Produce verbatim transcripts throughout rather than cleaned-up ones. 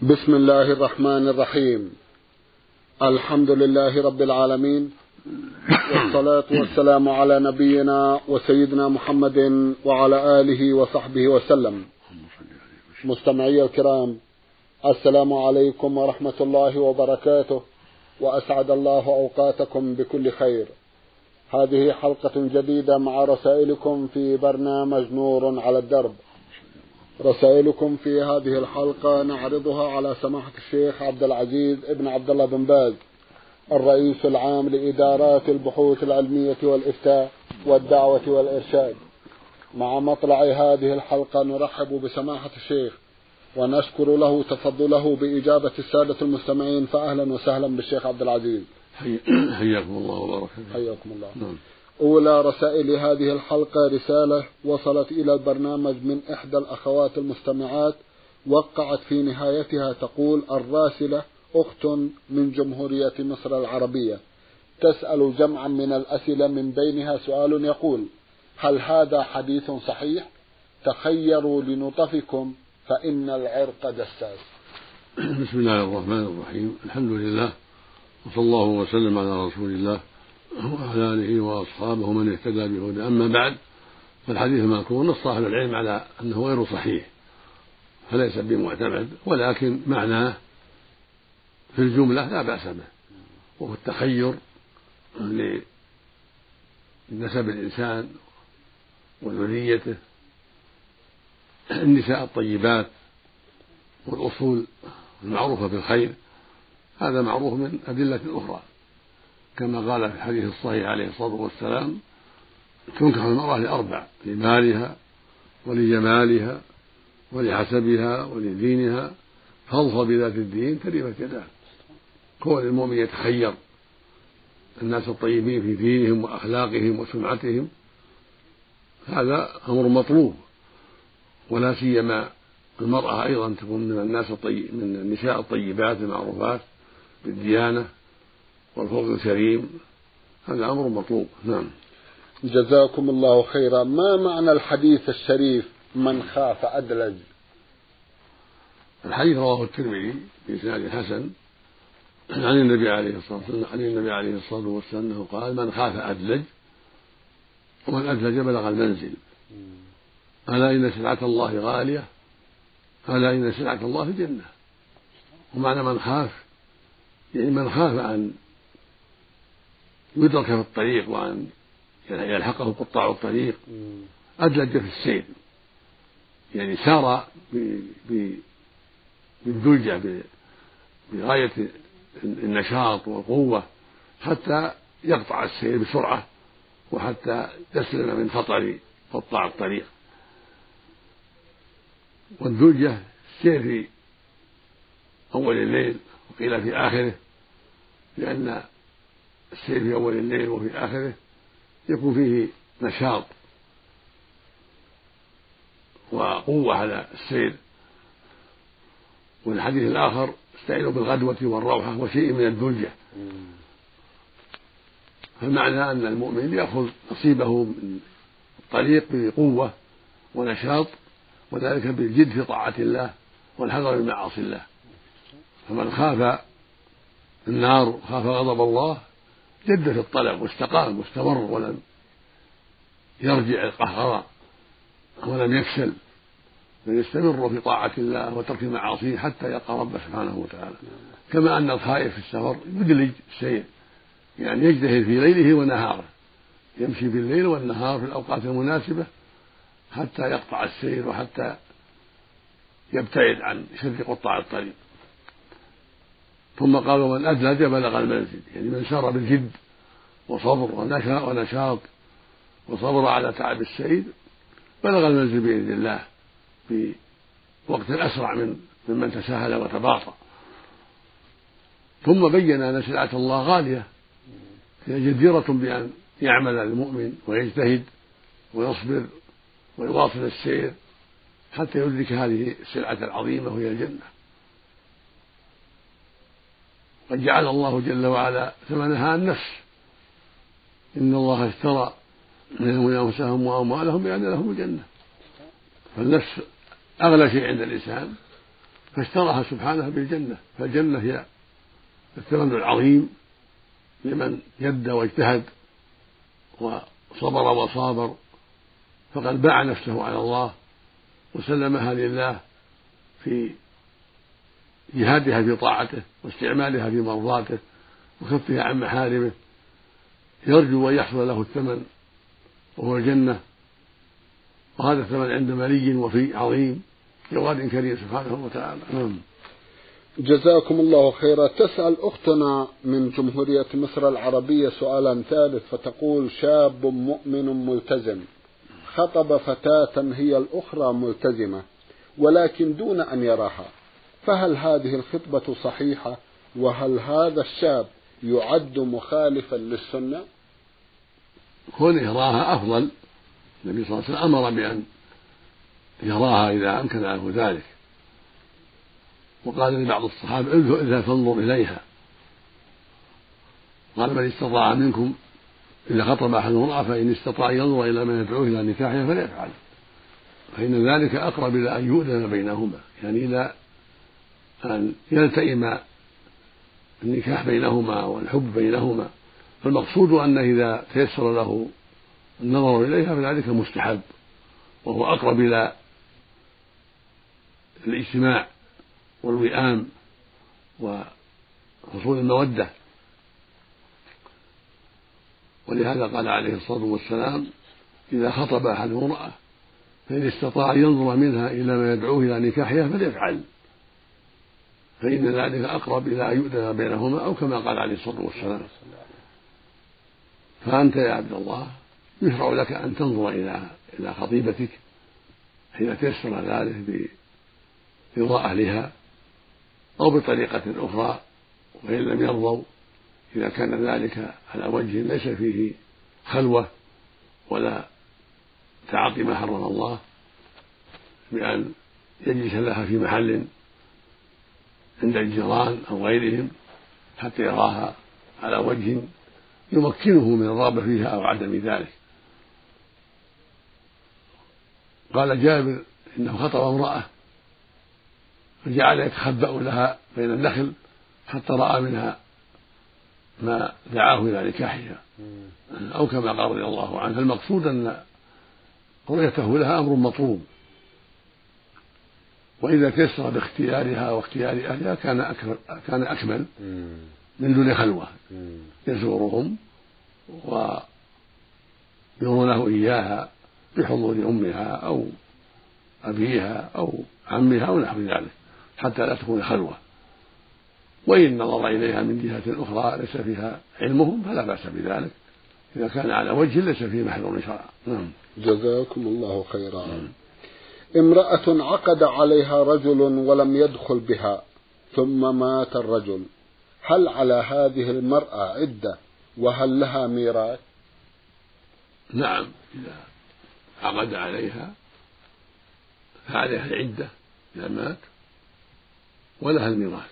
بسم الله الرحمن الرحيم. الحمد لله رب العالمين، والصلاة والسلام على نبينا وسيدنا محمد وعلى آله وصحبه وسلم. مستمعي الكرام، السلام عليكم ورحمة الله وبركاته، وأسعد الله أوقاتكم بكل خير. هذه حلقة جديدة مع رسائلكم في برنامج نور على الدرب. رسائلكم في هذه الحلقة نعرضها على سماحة الشيخ عبد العزيز ابن عبد الله بن باز، الرئيس العام لإدارات البحوث العلمية والإفتاء والدعوة والإرشاد. مع مطلع هذه الحلقة نرحب بسماحة الشيخ ونشكر له تفضله بإجابة السادة المستمعين، فأهلا وسهلا بالشيخ عبد العزيز. حياكم الله وبارك فيكم. حياكم الله. نعم. أولى رسائل هذه الحلقة رسالة وصلت إلى البرنامج من إحدى الأخوات المستمعات، وقعت في نهايتها تقول: الراسلة أخت من جمهورية مصر العربية تسأل جمعا من الأسئلة، من بينها سؤال يقول: هل هذا حديث صحيح؟ تخيروا لنطفكم فإن العرق دساس. بسم الله الرحمن الرحيم. الحمد لله، وصلى الله وسلم على رسول الله وعلى آله وأصحابه من اهتدى بهداه. أما بعد، فالحديث المذكور نص أهل العلم على أنه غير صحيح، فليس بمعتمد، ولكن معناه في الجملة لا بأس به، وهو التخير لنسب الإنسان وذريته، النساء الطيبات والأصول المعروفة بالخير، هذا معروف من أدلة أخرى، كما قال في الحديث الصحيح عليه الصلاة والسلام: تنكح المرأة لأربع: لمالها ولجمالها ولحسبها ولدينها، فاظفر بذات الدين تربت يداك. كون المؤمن يتخير الناس الطيبين في دينهم وأخلاقهم وسمعتهم، هذا أمر مطلوب، ولا سيما المرأة أيضا تكون من الناس الطيب من النساء الطيبات المعروفات بالديانة والخلق الكريم، هذا أمر مطلوب. نعم. جزاكم الله خيرا. ما معنى الحديث الشريف من خاف أدلج؟ الحديث رواه الترمذي بإسناد حسن عن النبي عليه الصلاة والسلام عن النبي عليه الصلاة والسلام أنه قال: من خاف أدلج، ومن أدلج بلغ المنزل. ألا إن سلعة الله غالية، ألا إن سلعة الله الجنة. ومعنى من خاف يعني من خاف أن يدرك في الطريق وأن يلحقه قطاع الطريق، أدلج في السير، يعني سار بالدلجة بغاية النشاط والقوة حتى يقطع السير بسرعة، وحتى يسلم من خطر قطاع الطريق. والدلجة السير في أول الليل، وقيل في آخره، لأن السير في أول الليل وفي آخره يكون فيه نشاط وقوة على السير. والحديث الآخر: استعينوا بالغدوة والروحة وشيء من الدلجة. فالمعنى أن المؤمن يأخذ نصيبه من الطريق بقوة ونشاط، وذلك بالجد في طاعة الله والحذر من معاصي الله. فمن خاف النار وخاف غضب الله جد في الطلب واستقام واستمر، ولم يرجع القهقرى ولم يكسل، بل يستمر في طاعة الله وترك المعاصي حتى يلقى ربه سبحانه وتعالى. كما أن الخائف في السفر يدلج السير، يعني يجتهد في ليله ونهاره، يمشي بالليل والنهار في الأوقات المناسبة حتى يقطع السير وحتى يبتعد عن شر قطاع الطريق. ثم قال: ومن أدلج بلغ المنزل، يعني من سار بالجد وصبر ونشاط وصبر على تعب السير بلغ المنزل بإذن الله في وقت أسرع من ممن تساهل وتباطأ. ثم بين أن سلعة الله غالية، هي جديرة بأن يعمل المؤمن ويجتهد ويصبر ويواصل السير حتى يدرك هذه السلعة العظيمة وهي الجنة. قد جعل الله جل وعلا ثمنها النفس: إن الله اشترى منهم أنفسهم وأموالهم بأن لهم الجنة. فالنفس أغلى شيء عند الإنسان، فاشتراها سبحانه بالجنة، فالجنة هي الثمن العظيم لمن يد واجتهد وصبر وصابر، فقد باع نفسه على الله وسلمها لله في جهادها في طاعته واستعمالها في مرضاته وكفها عن محارمه، يرجو أن يحصل له الثمن وهو الجنة، وهذا الثمن عند ملي وفي عظيم جواد كريم سبحانه وتعالى. جزاكم الله خيرا. تسأل أختنا من جمهورية مصر العربية سؤالا ثالث فتقول: شاب مؤمن ملتزم خطب فتاة هي الأخرى ملتزمة ولكن دون أن يراها، فهل هذه الخطبة صحيحة؟ وهل هذا الشاب يعد مخالفا للسنة؟ كون يراها أفضل، النبي صلى الله عليه وسلم أمر بأن يراها إذا أمكن له ذلك، وقال لبعض الصحابة: إذا فانظر إليها، قال: من استطاع منكم إذا خطب أحد امرأة فإن استطاع ينظر إلى ما يدعوه إلى نكاحها فليفعل، فإن ذلك أقرب إلى أن يؤذن بينهما، يعني إلى أن يلتئم النكاح بينهما والحب بينهما. فالمقصود أنه إذا تيسر له النظر إليها فذلك مستحب، وهو أقرب إلى الاجتماع والوئام وحصول المودة. ولهذا قال عليه الصلاة والسلام: إذا خطب أحد امرأة فإن استطاع ينظر منها إلى ما يدعوه إلى نكاحها فليفعل، فإن ذلك أقرب إلى أن يؤذن بينهما، أو كما قال عليه الصلاة والسلام. فأنت يا عبد الله يشرع لك أن تنظر إلى إلى خطيبتك حين تيسر ذلك برضا أهلها أو بطريقة أخرى، وإن لم يرضوا إذا كان ذلك على وجه ليس فيه خلوة ولا تعاطي ما حرم الله، بأن يجلس لها في محل عند الجيران أو غيرهم حتى يراها على وجه يمكنه من الرغبة فيها أو عدم ذلك. قال جابر: إنه خطب امرأة فجعل يتخبأ لها بين النخل حتى رأى منها ما دعاه إلى نكاحها، أو كما قال رضي الله عنه. المقصود أن رؤيته لها أمر مطلوب، وإذا تيسر باختيارها واختيار أهلها كان أكمل, كان أكمل من دون خلوة، يزورهم ويرونه إياها بحضور أمها أو أبيها أو عمها أو نحو ذلك حتى لا تكون خلوة. وإن نظر إليها من جهة أخرى ليس فيها علمهم فلا بأس بذلك، إذا كان على وجه ليس فيه محذور شرعا. نعم. جزاكم الله خيرا. نعم. امرأة عقد عليها رجل ولم يدخل بها ثم مات الرجل، هل على هذه المرأة عدة وهل لها ميراث؟ نعم، إذا عقد عليها فعليها العدة إذا مات ولها الميراث،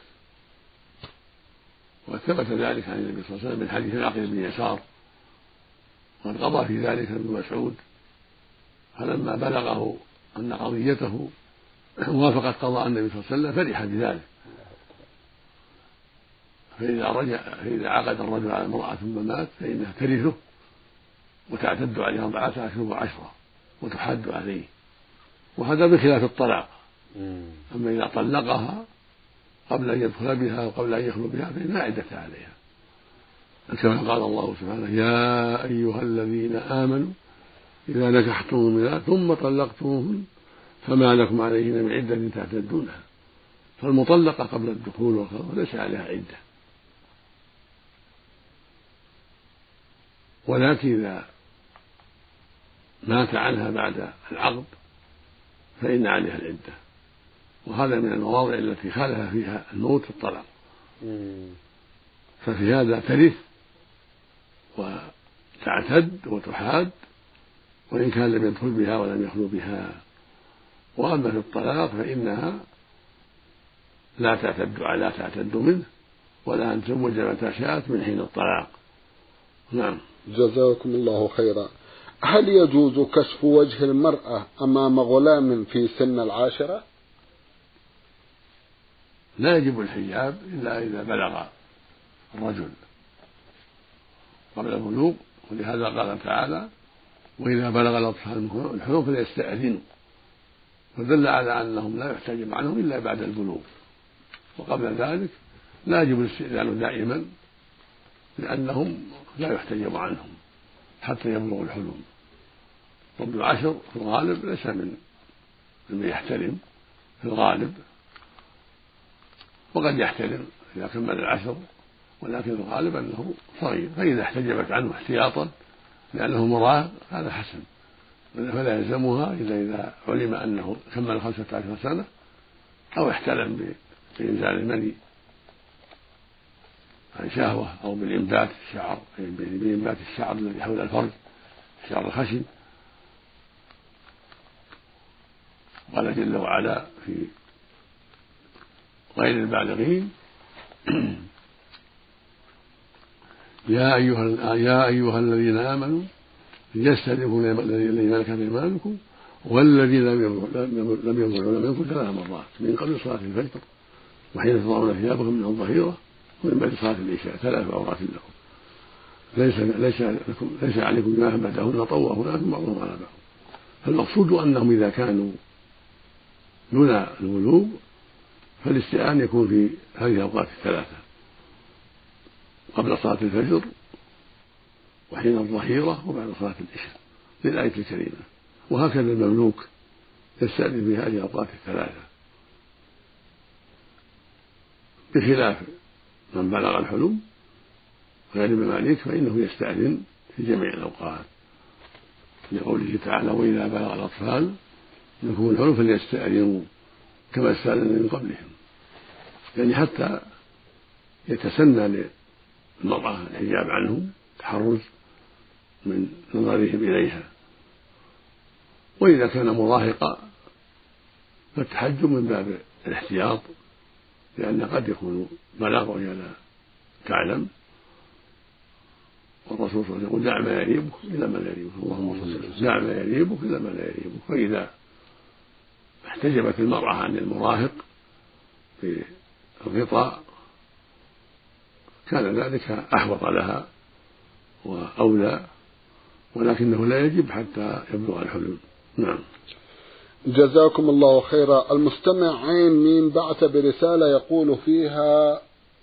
وثبت ذلك عن النبي صلى الله عليه وسلم من حديث عقيل بن يسار، وقد قضى في ذلك ابن مسعود، فلما بلغه أن قضيته وافقت قضاء النبي صلى الله عليه وسلم فرح بذلك. فإذا رجع فإذا عقد الرجل على امرأة ثم مات فإنها ترثه وتعتد عليه أربعة أشهر وعشرة وتحد عليه، وهذا بخلاف الطلاق. أما إذا طلقها قبل أن يدخل بها وقبل أن يخلو بها فإن لا عدة عليها، كما قال الله سبحانه: يا أيها الذين آمنوا إذا نكحتم المؤمنات ثم طلقتموهن فما لكم عليهن من عدة تعتدونها. فالمطلقة قبل الدخول والخلوة ليس عليها عدة، ولكن إذا مات عنها بعد العقد فإن عليها العدة، وهذا من المواضع التي خالف فيها الموت الطلاق، ففي هذا ترث وتعتد وتحاد وإن كان لم يدخل بها ولم يخلو بها. وأما في الطلاق فإنها لا تعتد لا تعتد منه ولا أن تزوج متى شاءت من حين الطلاق. نعم. جزاكم الله خيرا. هل يجوز كشف وجه المرأة أمام غلام في سن العاشرة؟ لا يجب الحجاب إلا إذا بلغ الرجل قبل البلوغ، ولهذا قال تعالى وإذا بلغ الأطفال الحلم فليستأذنوا، فدل على أنهم لا يحتجب عنهم إلا بعد البلوغ، وقبل ذلك لا يجب الاستئذان دائما لأنهم لا يحتجب عنهم حتى يبلغ الحلم. قبل العشر في الغالب ليس من من يحتلم في الغالب، وقد يحتلم إذا كمل العشر، ولكن الغالب أنه صغير، فإذا احتجبت عنه احتياطا لأنه مراهق هذا حسن، فلا يلزمها إلا إذا علم أنه كمل خمسة عشر سنة أو احتلم بإنزال المني عن شهوة أو بالإنبات الشعر، بإنبات الشعر الذي حول الفرج، الشعر الخشن. قال جل وعلا في غير البالغين يا أيها يا أيها الذين آمنوا ليستأذنكم الذين ملكت أيمانكم والذين لم يبلغوا منكم ثلاث مرات من قبل صلاة الفجر وحين تضعون ثيابكم من الظهيرة ومن بعد صلاة العشاء، ثلاث عورات لكم ليس ليس لكم ليس عليكم جناح بعدهن طوافون لكم بعضهم على بعض. فالمقصود أنهم إذا كانوا دون البلوغ فالاستئذان يكون في هذه الأوقات الثلاثة قبل صلاة الفجر وحين الظهيرة وبعد صلاة العشاء للآية الكريمة. وهكذا المملوك يستأذن في هذه الأوقات الثلاثة، بخلاف من بلغ الحلم غير المماليك فإنه يستأذن في جميع الأوقات، لقوله تعالى وإذا بلغ الأطفال منكم الحلم فليستأذنوا كما استأذن من قبلهم، يعني حتى يتسنى للمرأة الحجاب عنهم تحرز من نظرهم إليها. وإذا كان مراهقا فالتحجب من باب الاحتياط، لأن قد يكون بلغ وهي لا تعلم، والرسول صلى الله عليه وسلم يقول دع ما يريبك إلى ما لا يريبك، اللهم صل وسلم دع ما يريبك إلى ما لا يريبك. فإذا احتجبت المرأة عن المراهق في الغطاء كان ذلك أحوط لها وأولى، ولكنه لا يجب حتى يبلغ الحلم. نعم. جزاكم الله خيرا. المستمع عين مين بعث برسالة يقول فيها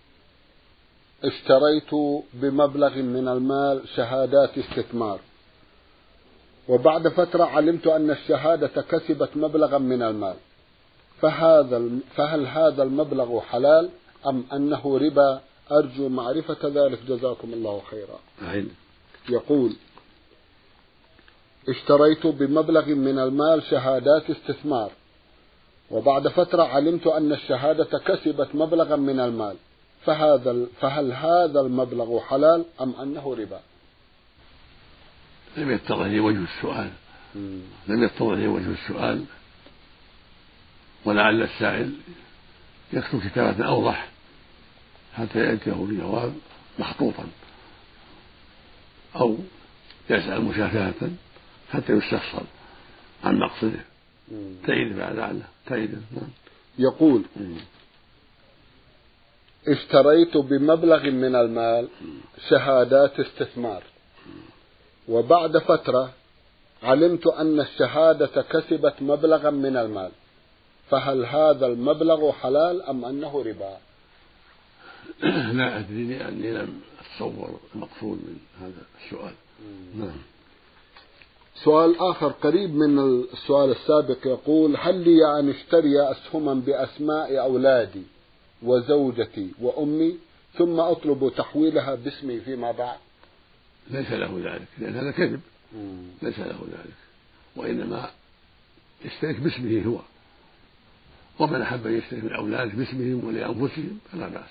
اشتريت بمبلغ من المال شهادات استثمار، وبعد فترة علمت أن الشهادة كسبت مبلغا من المال، فهذا فهل هذا المبلغ حلال أم أنه ربا؟ أرجو معرفة ذلك جزاكم الله خيرا. أعين. يقول اشتريت بمبلغ من المال شهادات استثمار، وبعد فترة علمت أن الشهادة كسبت مبلغا من المال، فهذا فهل هذا المبلغ حلال أم أنه ربا؟ لم يتضح لي وجه السؤال لم يتضح لي وجه السؤال ولعل السائل يكتب كتابة أوضح حتى يأتيه بجواب مخطوطا، أو يسأل مشافهة حتى يستفصل عن مقصده. تعيد بعد لعله تعيد. يقول اشتريت بمبلغ من المال شهادات استثمار، وبعد فترة علمت أن الشهادة كسبت مبلغا من المال، فهل هذا المبلغ حلال أم أنه ربا؟ لا أدري لأني لم أتصور المقصود من هذا السؤال. نعم. سؤال آخر قريب من السؤال السابق يقول هل لي أن اشتري أسهما بأسماء أولادي وزوجتي وأمي ثم أطلب تحويلها باسمي فيما بعد؟ ليس له ذلك، لأن هذا كذب. ليس له ذلك، وإنما يشترك باسمه هو، ومن أحب أن يشترك من أولاده باسمهم ولأنفسهم فلا بأس.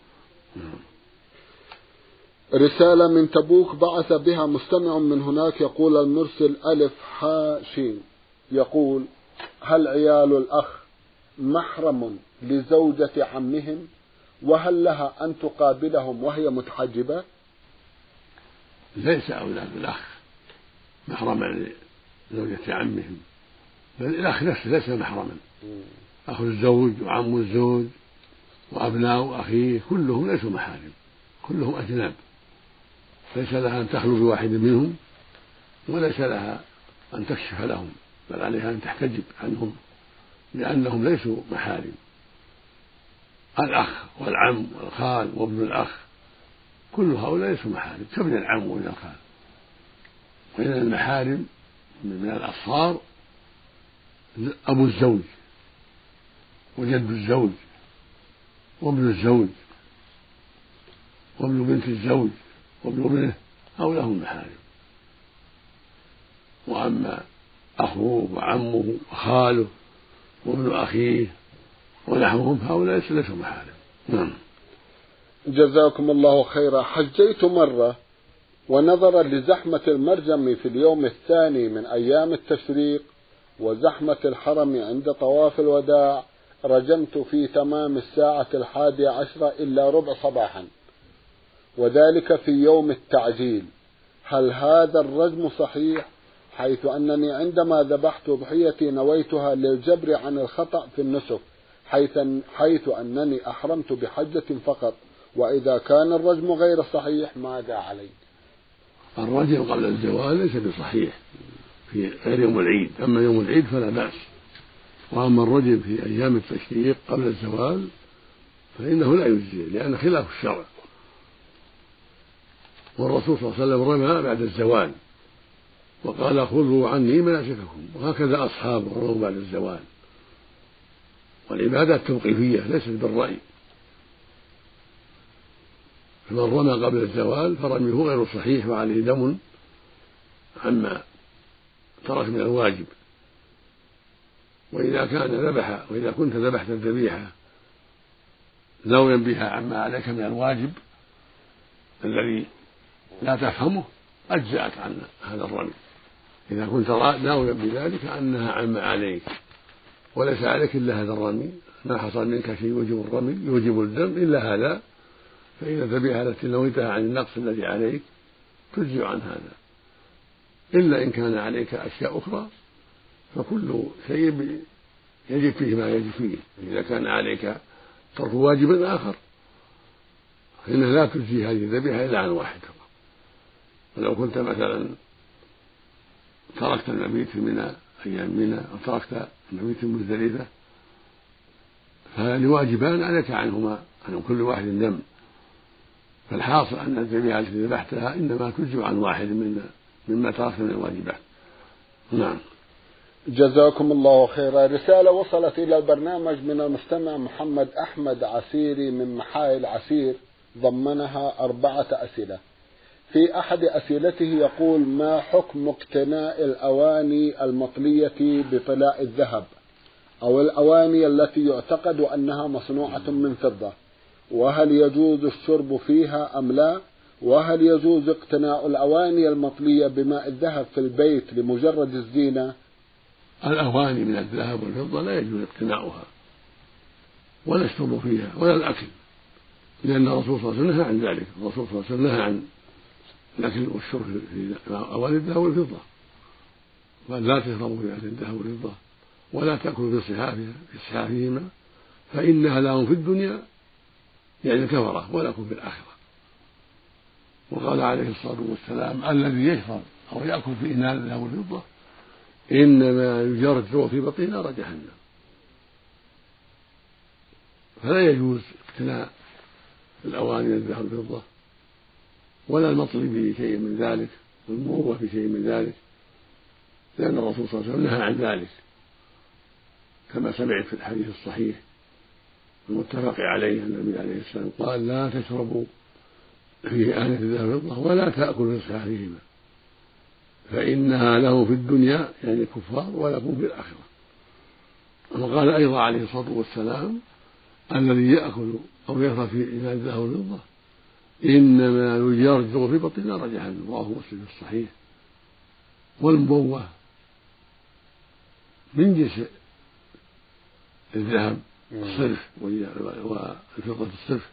رسالة من تبوك بعث بها مستمع من هناك يقول المرسل ألف حاشين يقول هل عيال الأخ محرم لزوجة عمهم، وهل لها أن تقابلهم وهي متحجبة؟ ليس أولاد الأخ محرما لزوجة عمهم، بل الأخ نفسه ليس محرما. أخو الزوج وعم الزوج وأبناء أخيه كلهم ليسوا محارم، كلهم أجناب، ليس لها أن تخلو بواحد منهم وليس لها أن تكشف لهم، بل عليها أن تحتجب عنهم لأنهم ليسوا محارم. الأخ والعم والخال وابن الأخ كل هؤلاء ليسوا محارم كابن العم وابن الخال. وإن المحارم من الأصهار أبو الزوج وجد الزوج وابن الزوج وابن بنت الزوج وابن ابنه، هؤلاء هم المحارم. وأما أخوه وعمه وخاله وابن أخيه ونحوهم هؤلاء ليسوا محارم. نعم. جزاكم الله خيرا. حجيت مرة ونظرا لزحمة المرجم في اليوم الثاني من أيام التشريق وزحمة الحرم عند طواف الوداع رجمت في تمام الساعة الحادية عشرة إلا ربع صباحا، وذلك في يوم التعجيل. هل هذا الرجم صحيح، حيث أنني عندما ذبحت ضحيتي نويتها للجبر عن الخطأ في النسك، حيث, حيث أنني أحرمت بحجة فقط؟ وإذا كان الرجم غير صحيح ماذا علي؟ الرجم قبل الزوال ليس بصحيح في غير يوم العيد، أما يوم العيد فلا بأس. وأما الرجم في أيام التشريق قبل الزوال فإنه لا يجزي، لأن خلاف الشرع، والرسول صلى الله عليه وسلم رمى بعد الزوال وقال خذوا عني مناسككم، وهكذا أصحابه رموا بعد الزوال. والعبادات توقيفية ليست بالرأي، فمن رمى قبل الزوال فرميه غير صحيح وعليه دم عما ترك من الواجب. وإذا كان ذبح وإذا كنت ذبحت الذبيحة ناويا بها عما عليك من الواجب الذي لا تفهمه أجزأت عن هذا الرمي، إذا كنت ناويا بذلك أنها عما عليك وليس عليك إلا هذا الرمي، ما حصل منك شيء يوجب الرمي يوجب الدم إلا هذا، فإن الذبيحة التي نويتها عن النقص الذي عليك تجزئ عن هذا. إلا إن كان عليك أشياء أخرى فكل شيء يجب فيه ما يجب فيه. إذا كان عليك ترك واجب آخر فإنها لا تجزي هذه الذبيحة إلا عن واحد فقط. ولو كنت مثلا تركت المبيت في منى أيام منى أو تركت المبيت في مزدلفة فلواجبان عليك عنهما عن كل واحد دم، فالحاصل أن الذبيحة التي ذبحتها إنما تجزي عن واحد مما مما تركت من الواجبات. نعم. جزاكم الله خيرا. رسالة وصلت إلى البرنامج من المستمع محمد أحمد عسيري من محايل عسير، ضمنها أربعة أسئلة. في أحد أسئلته يقول: ما حكم اقتناء الأواني المطلية بطلاء الذهب أو الأواني التي يعتقد أنها مصنوعة من فضة، وهل يجوز الشرب فيها أم لا؟ وهل يجوز اقتناء الأواني المطلية بماء الذهب في البيت لمجرد الزينة؟ الأواني من الذهب والفضة لا يجوز اقتناؤها ولا الشرب فيها ولا الأكل، لأن الرسول صلى الله عليه وسلم نهى عن ذلك. الرسول صلى الله عليه وسلم نهى عن الأكل والشرب في أواني الذهب والفضة، وأن لا تشربوا في أواني الذهب والفضة ولا تأكلوا في صحافها في صحافهما فإنها لهم في الدنيا يعني كفرة ولكم في الآخرة. وقال عليه الصلاة والسلام: الذي يشرب أو يأكل في إناء الذهب والفضة إنما يجرجر في بطن نار جهنم. فلا يجوز اقتناء الأواني من الذهب والفضة ولا المطلي به شيء من ذلك والمروة في شيء من ذلك، لأن الرسول صلى الله عليه وسلم نهى عن ذلك كما سمعت في الحديث الصحيح المتفق عليه. النبي عليه السلام قال: لا تشربوا في آنية الذهب والفضة ولا تأكلوا في صحافهما فإنها له في الدنيا يعني الكفار ولكم في الآخرة. وقال أيضا عليه الصلاة والسلام: الذي يأكل أو يشرب في إناء الذهب والفضة إنما يجرجر في بطن نار جهنم. رواه مسلم في الصحيح. والمبوة من جنس الذهب الصرف والفضة الصرف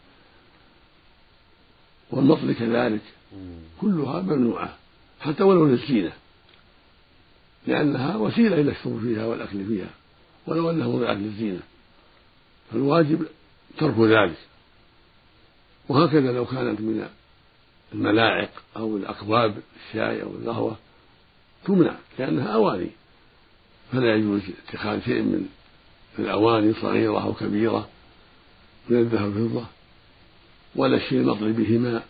والمطل كذلك، كلها ممنوعة حتى ولو للزينة، لأنها وسيلة إلى الشرب فيها والأكل فيها ولو أنه مضيعة للزينة. فالواجب ترك ذلك. وهكذا لو كانت من الملاعق أو الأكواب الشاي أو القهوة تمنع لأنها أواني، فلا يجوز اتخاذ شيء من الأواني صغيرة أو كبيرة من الذهب والفضة ولا الشيء المطلي بهما،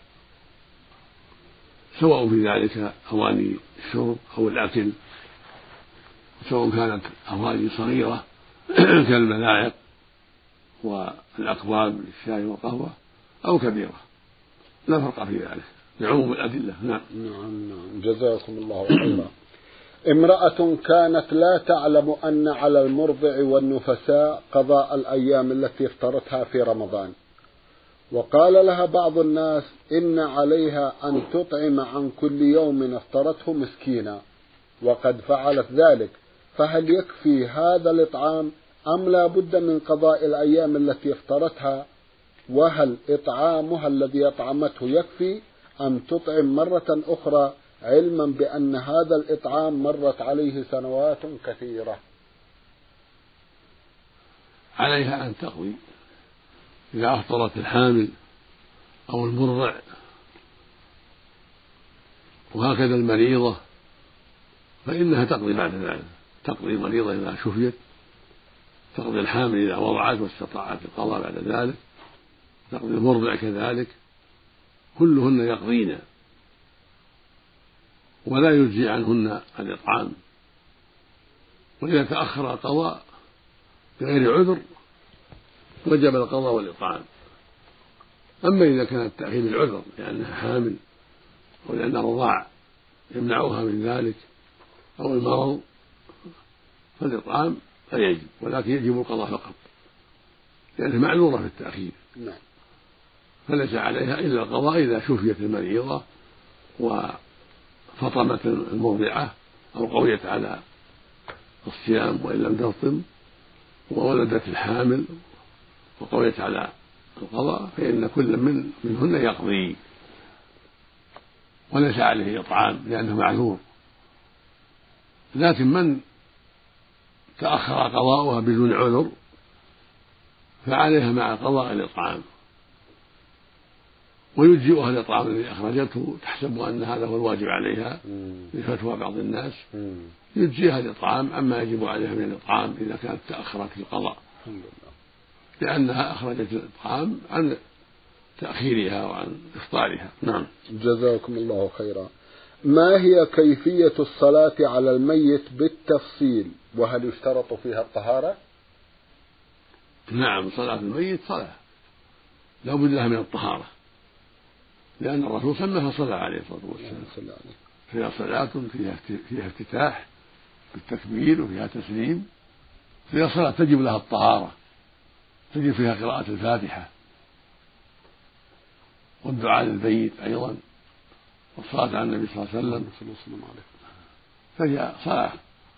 سواء في ذلك أواني الشرب أو الأكل، سواء كانت أواني صغيرة كالملاعق والأكواب للشاي والقهوة أو كبيرة، لا فرق في ذلك لعموم الأدلة. نعم. نعم نعم جزاكم الله خيرا. امرأة كانت لا تعلم أن على المرضع والنفساء قضاء الأيام التي افطرتها في رمضان، وقال لها بعض الناس إن عليها أن تطعم عن كل يوم افطرته مسكينا، وقد فعلت ذلك، فهل يكفي هذا الإطعام أم لا بد من قضاء الأيام التي افطرتها؟ وهل إطعامها الذي أطعمته يكفي أم تطعم مرة أخرى علما بأن هذا الإطعام مرت عليه سنوات كثيرة؟ عليها أن تقضي إذا أفطرت الحامل أو المرضع، وهكذا المريضة فإنها تقضي بعد ذلك، تقضي المريضة إذا شفيت، تقضي الحامل إذا وضعت واستطاعت القضاء بعد ذلك، تقضي المرضع كذلك، كلهن يقضين ولا يجزي عنهن الإطعام. وإذا تأخر القضاء بغير عذر وجب القضاء والإطعام. أما إذا كان التأخير بالعذر لأنها حامل أو لأن الرضاع يمنعها من ذلك أو المرض فالإطعام لا يجب، ولكن يجب القضاء فقط لأنها معذورة في التأخير، فليس عليها إلا القضاء إذا شفيت المريضة وفطمت المرضعة أو قويت على الصيام وإن لم تفطم، وولدت الحامل وقويت على القضاء، فإن كل من منهن يقضي وليس عليه إطعام لأنه معذور. لكن من تأخر قضاؤها بدون عذر فعليها مع القضاء الإطعام، ويجزئها الإطعام الذي أخرجته تحسب أن هذا هو الواجب عليها لفتوى بعض الناس، يجزئها الإطعام عما يجب عليها من الإطعام إذا كانت تأخرت في القضاء، لأنها أخرجت الإطعام عن تأخيرها وعن إفطارها. نعم. جزاكم الله خيرا. ما هي كيفية الصلاة على الميت بالتفصيل، وهل يشترط فيها الطهارة؟ نعم، صلاة الميت صلاة لا بد لها من الطهارة، لأن الرسول سماها صلاة عليه الصلاة والسلام، فيها صلاة فيها فيها افتتاح بالتكبير وفيها تسليم، فيها صلاة تجب لها الطهارة، تجب فيها قراءة الفاتحة والدعاء للبيت أيضا والصلاة على النبي صلى الله عليه وسلم، فهي صلاة.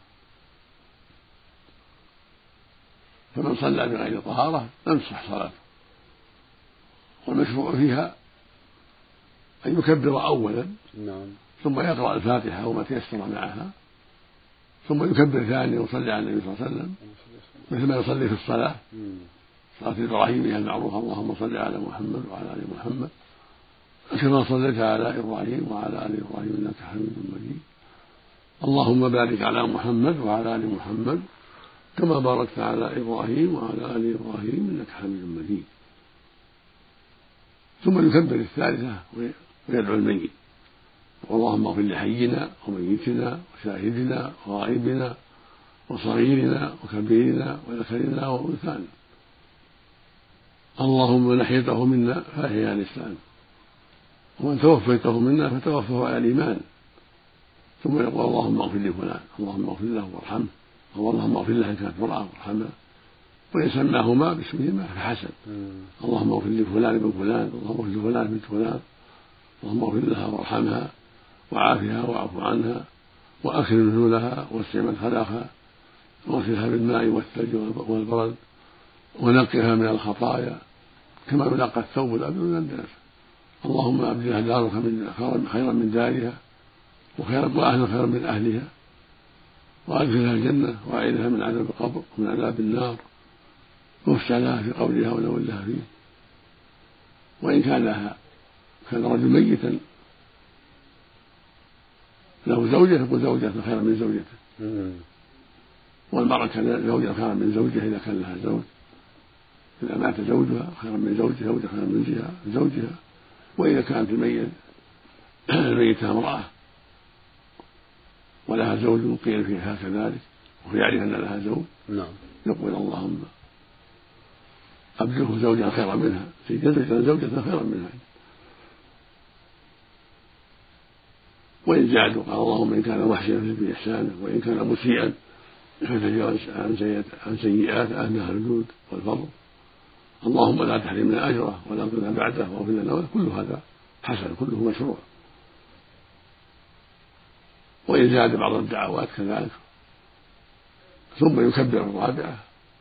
فمن صلى بغير طهارة لم تصح صلاته. والمشروع فيها أن يكبر أولا ثم يقرأ الفاتحة وما تيسر معها، ثم يكبر ثانيا ويصلي على النبي صلى الله عليه وسلم مثل ما يصلي في الصلاة، صلاة إبراهيم المعروفة اللهم صل على محمد وعلى آل محمد كما صليت على إبراهيم وعلى آل إبراهيم إنك حميد مجيد، اللهم بارك على محمد وعلى آل محمد كما باركت على إبراهيم وعلى آل إبراهيم إنك حميد مجيد. ثم يكبر الثالثة ويدعو الميت، اللهم اغفر لحينا وميتنا وشاهدنا وغائبنا وصغيرنا وكبيرنا وذكرنا وأنثانا، اللهم من أحييته منا فأحيا على الإسلام، ومن توفيته منا فتوفه على الإيمان. ثم يقول اللهم اغفر لفلان، اللهم اغفر له وارحمه، أو اللهم اغفر له إن كانت امرأة وارحمها، وإن سماهما باسمهما فحسن، اللهم اغفر لفلان بن فلان، اللهم اغفر لفلان بنت فلان، اللهم اغفر لها وارحمها وعافها واعف عنها وأكرم نزلها ووسع مدخلها واغسلها بالماء والثلج والبرد ونقها من الخطايا كما ينقى الثوب الأبيض من الدنس، اللهم أبدلها دارك من خيرا من دارها وأهلها خيرا من أهلها وأدخلها الجنة وأعيذها من عذاب القبر ومن عذاب النار يفسح لها في قولها ونول لها فيه. وإن كان لها كان رجل ميتا له زوجة يقول زوجة خيرا من زوجته، والمرأة كان زوجها خيرا من زوجها إذا كان لها زوج، إذا مات زوجها خيرا من زوجها زوجها خيرا من زوجها. وإذا كانت الميت الميتة امرأة ولها زوج قيل فيها كذلك وهو يعرف أن لها زوج، نعم، يقول اللهم أبدله زوجا خيرا منها في جزء زوجة خيرا منها. وإن زادوا قال اللهم إن كان محسنا في إحسانه وإن كان مسيئا فتجاوز عن سيئات أهل الجود والفضل. اللهم لا تحرمنا أجره ولا تضلنا بعده واغفر لنا. كل هذا حسن، كله مشروع. وإن زاد بعض الدعوات كذلك ثم يكبر الرابعة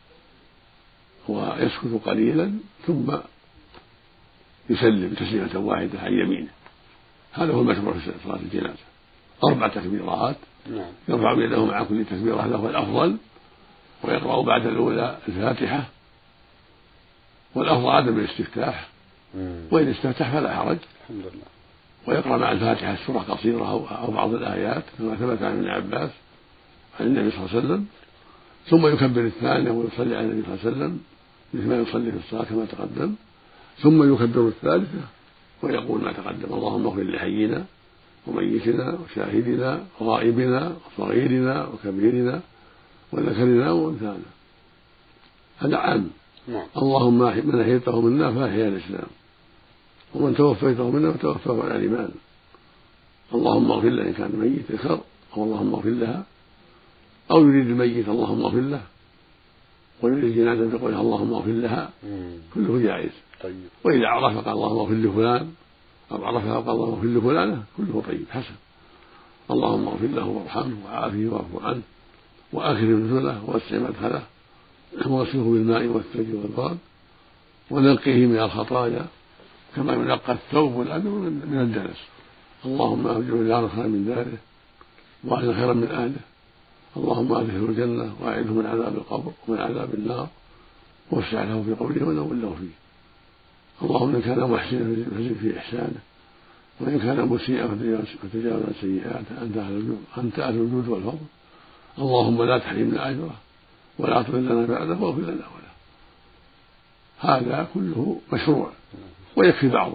ويسكت قليلا ثم يسلم تسليمة واحدة عن يمينه. هذا هو المشروع في صلاة الجنازة، أربع تكبيرات يرفع يده مع كل تكبيرة له الأفضل، ويقرأ بعد الأولى الفاتحة، والأفضل عدم الاستفتاح، وإن استفتح فلا حرج، ويقرأ مع الفاتحة سورة قصيرة أو بعض الآيات كما ثبت عن ابن عباس عن النبي صلى الله عليه وسلم، ثم يكبر الثانية ويصلي على النبي صلى الله عليه وسلم مثل ما يصلي في الصلاة كما تقدم، ثم يكبر الثالثة ويقول ما تقدم: اللهم اغفر لحينا وميتنا وشاهدنا وغائبنا وصغيرنا وكبيرنا وذكرنا وانثانا. هذا عام. اللهم من أحييته منا فأحيا الإسلام، ومن توفيته منا فتوفاه على الإيمان. اللهم اغفر له إن كان ميت ذكر، أو اللهم اغفر لها، أو يريد الميت اللهم اغفر له، ويريد الجنازة يقول اللهم اغفر لها، كله جائز. طيب. وإذا عرف قال اللهم اغفر لفلان، أو عرفها قال اللهم اغفر لفلانة، كله طيب حسن. اللهم اغفر له وارحمه وعافه واعف عنه وأكرم نزله ووسع مدخله ووسعه بالماء والثلج والبرد ونقيه من الخطايا كما ينقى الثوب والأدم من الدنس. اللهم أرجعه دارا خيرا من داره وأهلا خيرا من أهله. اللهم أدخله الجنة وأعذه من عذاب القبر ومن عذاب النار وافسح له في قوله ونول له فيه. اللهم إن كان محسنا فزد في إحسانه وإن كان مسيئا فتجاوز عن سيئاته، أنت أهل الجود والفضل. اللهم لا تحرمنا أجره ولا تضلنا بعده واغفر لنا وله. هذا كله مشروع ويكفي بعضه.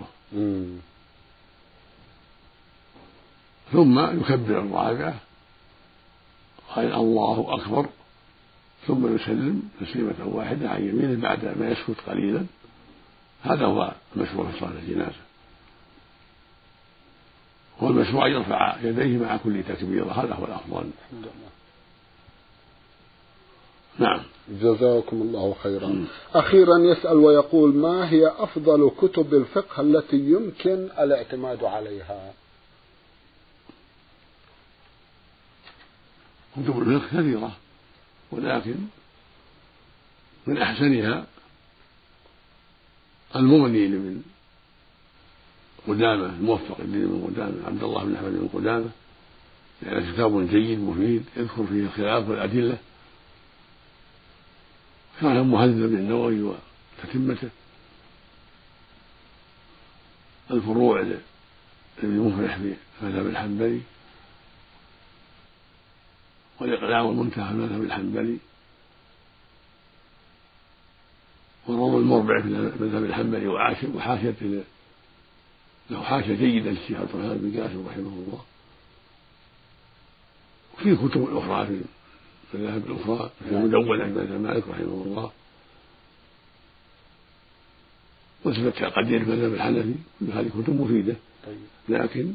ثم يكبر الرابعة قال الله أكبر، ثم يسلم تسليمة واحدة عن يمينه بعد ما يسكت قليلا. هذا هو المشروع في صلاة الجنازة. والمشروع يرفع يديه مع كل تكبيرة، هذا هو الأفضل. نعم. جزاكم الله خيرا. أخيرا يسأل ويقول: ما هي أفضل كتب الفقه التي يمكن الاعتماد عليها؟ كتب الفقه كثيرة، ولكن من أحسنها المغني من قدامة الموفق الدين من قدامة عبد الله بن أحمد بن قدامة، يعني كتاب جيد مفيد يذكر فيه الخلاف والأدلة، كان مهذب بن النووي وتتمته، الفروع لابن مفلح في المذهب الحنبلي، والإقناع والمنتهى في المذهب الحنبلي، والروض المربع في المذهب الحنبلي وحاشية له حاشية جيدة للشيخ عبد الرحمن بن قاسم رحمه الله. وفي كتب أخرى في المذاهب الأخرى في المدونة للإمام مالك رحمه الله، وصفة قدير المذهب الحنفي، كل هذه كتب مفيدة. لكن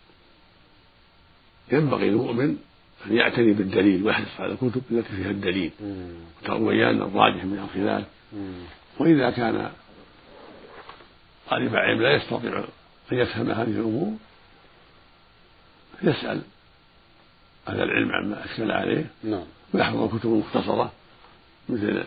ينبغي المؤمن أن يعتني بالدليل ويحرص على الكتب التي فيها الدليل وبيان الراجح من الخلاف. وإذا كان طالب علم لا يستطيع أن يفهم هذه الأمور يسأل أهل العلم عما أشكل عليه، ويحفظ الكتب المختصرة مثل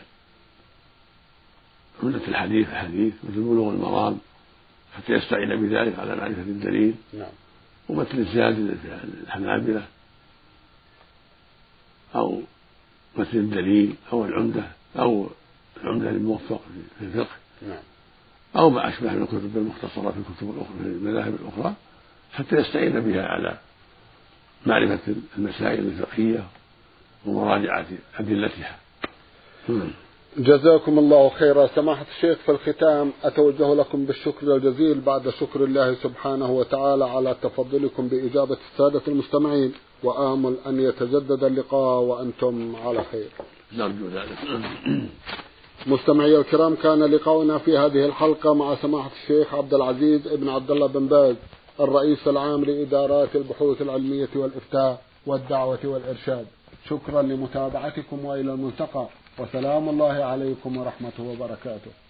عمدة الحديث الحديث مثل بلوغ المرام حتى يستعين بذلك على معرفة الدليل، ومثل الزاد الحنابلة أو مثل الدليل أو العمدة أو العمدة الموفق في الفقه نعم. أو ما أشبه من الكتب المختصرة في الكتب الأخرى في المذاهب الأخرى حتى يستعين بها على معرفة المسائل الفقهية ومراجعة أدلتها. جزاكم الله خيرا. سماحة الشيخ، في الختام أتوجه لكم بالشكر الجزيل بعد شكر الله سبحانه وتعالى على تفضلكم بإجابة السادة المستمعين، وآمل أن يتجدد اللقاء وأنتم على خير. نرجو ذلك. مستمعي الكرام، كان لقاؤنا في هذه الحلقة مع سماحة الشيخ عبد العزيز بن عبد الله بن باز، الرئيس العام لإدارات البحوث العلمية والإفتاء والدعوة والإرشاد. شكرا لمتابعتكم وإلى الملتقى، وسلام الله عليكم ورحمته وبركاته.